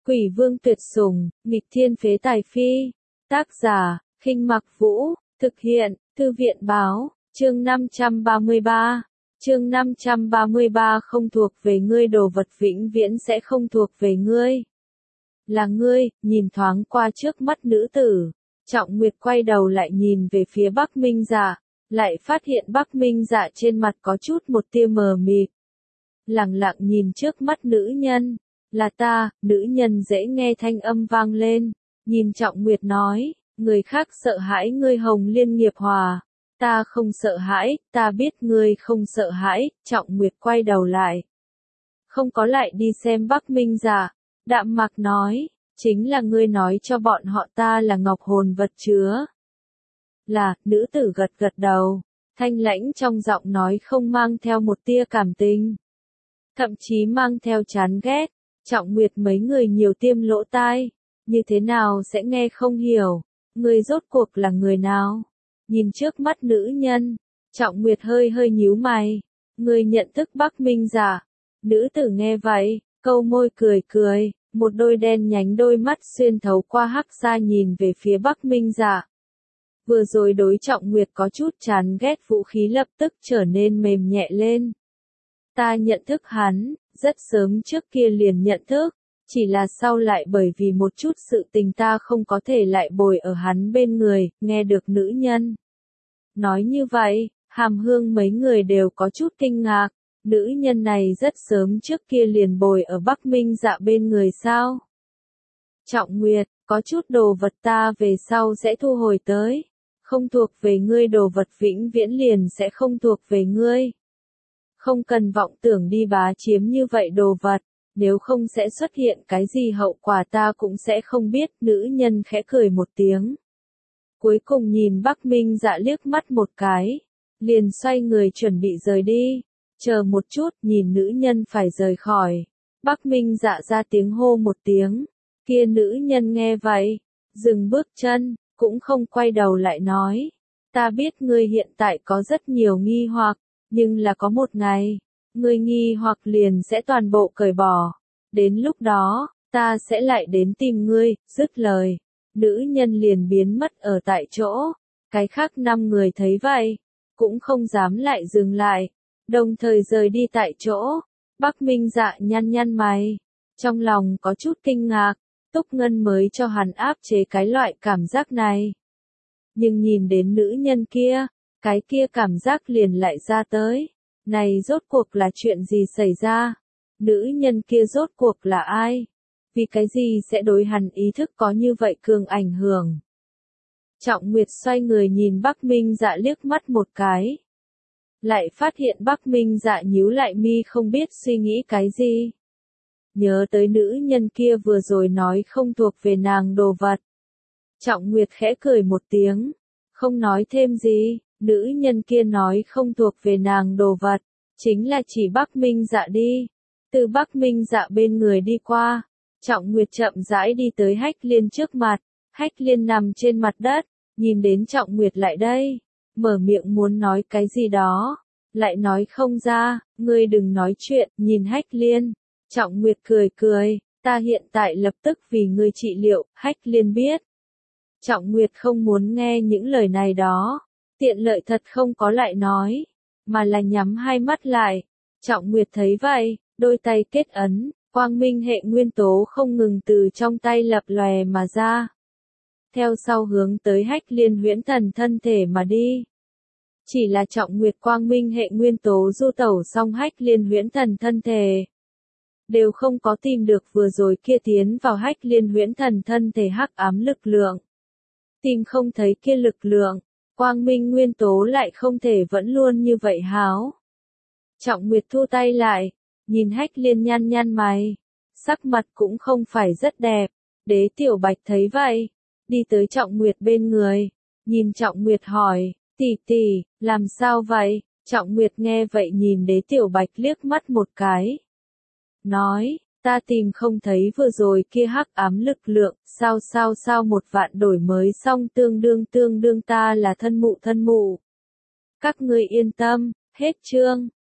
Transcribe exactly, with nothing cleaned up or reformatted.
Quỷ vương tuyệt sủng, nghịch thiên phế tài phi. Tác giả, Khinh Mặc Vũ, thực hiện, Thư viện báo, chương năm trăm ba mươi ba. Chương năm trăm ba mươi ba không thuộc về ngươi đồ vật vĩnh viễn sẽ không thuộc về ngươi. Là ngươi, nhìn thoáng qua trước mắt nữ tử. Trọng Nguyệt quay đầu lại nhìn về phía Bắc Minh Dạ, lại phát hiện Bắc Minh Dạ trên mặt có chút một tia mờ mịt. Lặng lặng nhìn trước mắt nữ nhân. Là ta, nữ nhân dễ nghe thanh âm vang lên. Nhìn Trọng Nguyệt nói, người khác sợ hãi ngươi Hồng Liên nghiệp hòa. Ta không sợ hãi, ta biết ngươi không sợ hãi. Trọng Nguyệt quay đầu lại. Không có lại đi xem Bắc Minh Dạ. Đạm Mạc nói, chính là ngươi nói cho bọn họ ta là ngọc hồn vật chứa. Là, nữ tử gật gật đầu. Thanh lãnh trong giọng nói không mang theo một tia cảm tình. Thậm chí mang theo chán ghét. Trọng Nguyệt mấy người nhiều tiêm lỗ tai, như thế nào sẽ nghe không hiểu, người rốt cuộc là người nào? Nhìn trước mắt nữ nhân, Trọng Nguyệt hơi hơi nhíu mày, người nhận thức Bắc Minh Dạ. Nữ tử nghe vậy, câu môi cười cười, một đôi đen nhánh đôi mắt xuyên thấu qua hắc xa nhìn về phía Bắc Minh Dạ. Vừa rồi đối Trọng Nguyệt có chút chán ghét vũ khí lập tức trở nên mềm nhẹ lên. Ta nhận thức hắn. Rất sớm trước kia liền nhận thức, chỉ là sau lại bởi vì một chút sự tình ta không có thể lại bồi ở hắn bên người, nghe được nữ nhân. Nói như vậy, Hàm Hương mấy người đều có chút kinh ngạc, nữ nhân này rất sớm trước kia liền bồi ở Bắc Minh Dạ bên người sao? Trọng Nguyệt, có chút đồ vật ta về sau sẽ thu hồi tới, không thuộc về ngươi đồ vật vĩnh viễn liền sẽ không thuộc về ngươi. Không cần vọng tưởng đi bá chiếm như vậy đồ vật, nếu không sẽ xuất hiện cái gì hậu quả ta cũng sẽ không biết. Nữ nhân khẽ cười một tiếng. Cuối cùng nhìn Bắc Minh Dạ liếc mắt một cái, liền xoay người chuẩn bị rời đi. Chờ một chút, nhìn nữ nhân phải rời khỏi. Bắc Minh Dạ ra tiếng hô một tiếng, kia nữ nhân nghe vậy, dừng bước chân, cũng không quay đầu lại nói. Ta biết ngươi hiện tại có rất nhiều nghi hoặc. Nhưng là có một ngày, ngươi nghi hoặc liền sẽ toàn bộ cởi bỏ. Đến lúc đó, ta sẽ lại đến tìm ngươi. Dứt lời, nữ nhân liền biến mất ở tại chỗ. Cái khác năm người thấy vậy, cũng không dám lại dừng lại, đồng thời rời đi tại chỗ. Bắc Minh Dạ nhăn nhăn mày, trong lòng có chút kinh ngạc, Túc Ngân mới cho hắn áp chế cái loại cảm giác này. Nhưng nhìn đến nữ nhân kia, cái kia cảm giác liền lại ra tới. Này rốt cuộc là chuyện gì xảy ra? Nữ nhân kia rốt cuộc là ai? Vì cái gì sẽ đối hắn ý thức có như vậy cường ảnh hưởng? Trọng Nguyệt xoay người nhìn Bắc Minh Dạ liếc mắt một cái. Lại phát hiện Bắc Minh Dạ nhíu lại mi không biết suy nghĩ cái gì. Nhớ tới nữ nhân kia vừa rồi nói không thuộc về nàng đồ vật. Trọng Nguyệt khẽ cười một tiếng, không nói thêm gì. Nữ nhân kia nói không thuộc về nàng đồ vật, chính là chỉ Bắc Minh Dạ đi. Từ Bắc Minh Dạ bên người đi qua, Trọng Nguyệt chậm rãi đi tới Hách Liên trước mặt. Hách Liên nằm trên mặt đất, nhìn đến Trọng Nguyệt lại đây, mở miệng muốn nói cái gì đó, lại nói không ra. Ngươi đừng nói chuyện. Nhìn Hách Liên, Trọng Nguyệt cười cười, ta hiện tại lập tức vì ngươi trị liệu. Hách Liên biết, Trọng Nguyệt không muốn nghe những lời này đó. Tiện lợi thật không có lại nói, mà là nhắm hai mắt lại. Trọng Nguyệt thấy vậy, đôi tay kết ấn, quang minh hệ nguyên tố không ngừng từ trong tay lập lòe mà ra. Theo sau hướng tới Hách Liên huyễn thần thân thể mà đi. Chỉ là Trọng Nguyệt quang minh hệ nguyên tố du tẩu xong Hách Liên huyễn thần thân thể. Đều không có tìm được vừa rồi kia tiến vào Hách Liên huyễn thần thân thể hắc ám lực lượng. Tìm không thấy kia lực lượng. Quang minh nguyên tố lại không thể vẫn luôn như vậy háo. Trọng Nguyệt thu tay lại, nhìn Hách Liên nhăn nhăn mày, sắc mặt cũng không phải rất đẹp. Đế Tiểu Bạch thấy vậy, đi tới Trọng Nguyệt bên người, nhìn Trọng Nguyệt hỏi, tỷ tỷ, làm sao vậy? Trọng Nguyệt nghe vậy nhìn Đế Tiểu Bạch liếc mắt một cái. Nói, ta tìm không thấy vừa rồi kia hắc ám lực lượng, sao sao sao một vạn đổi mới xong tương đương tương đương ta là thân mụ thân mụ. Các ngươi yên tâm, hết chương.